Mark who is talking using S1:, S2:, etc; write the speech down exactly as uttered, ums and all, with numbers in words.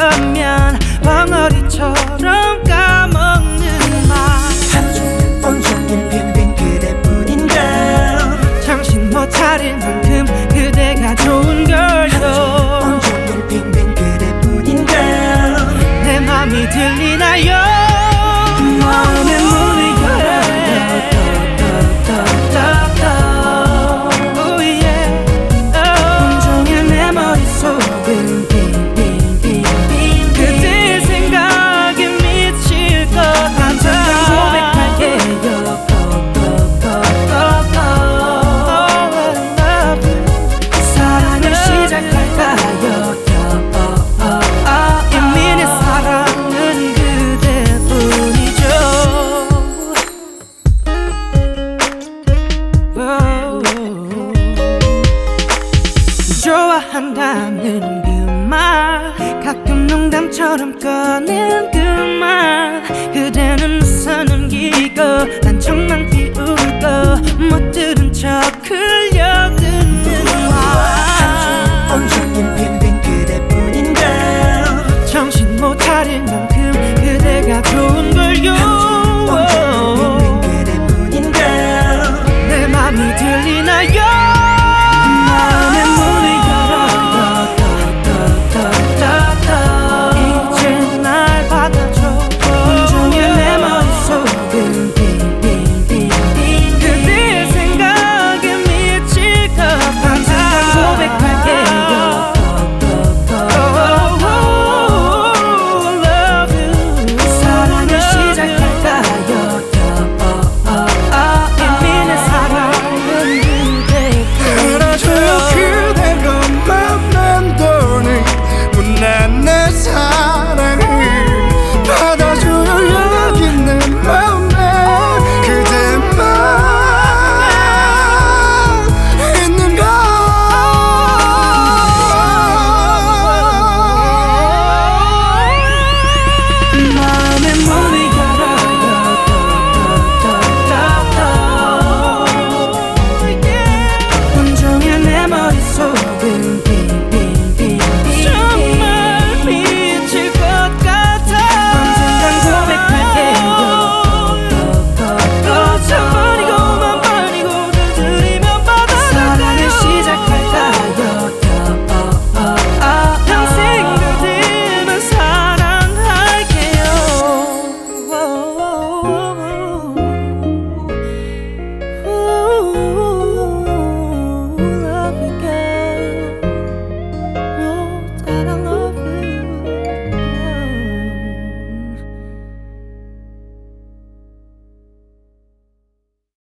S1: 어쩌면 벙어리처럼 까먹는 말
S2: 하루 종일 온종일 빈빈 그대뿐인 걸
S1: 정신 못 차릴 만큼 그대가 좋은 걸요
S2: 온종일 빈빈 그대뿐인 걸
S1: 내 맘이 들리나요 마음의 문을 열어 온종일 내 머릿속은 빙빙빙빙 그대 생각에 미칠 것 같아 고백할게요 사랑을 시작할까요 이미 내 사랑은 그대뿐이죠 좋아한다는 그 말 가끔 농담처럼 꺼낸 그 말 그대는 웃어 넘기고 난 척만 피우고 못 들은 척 흘려듣는 말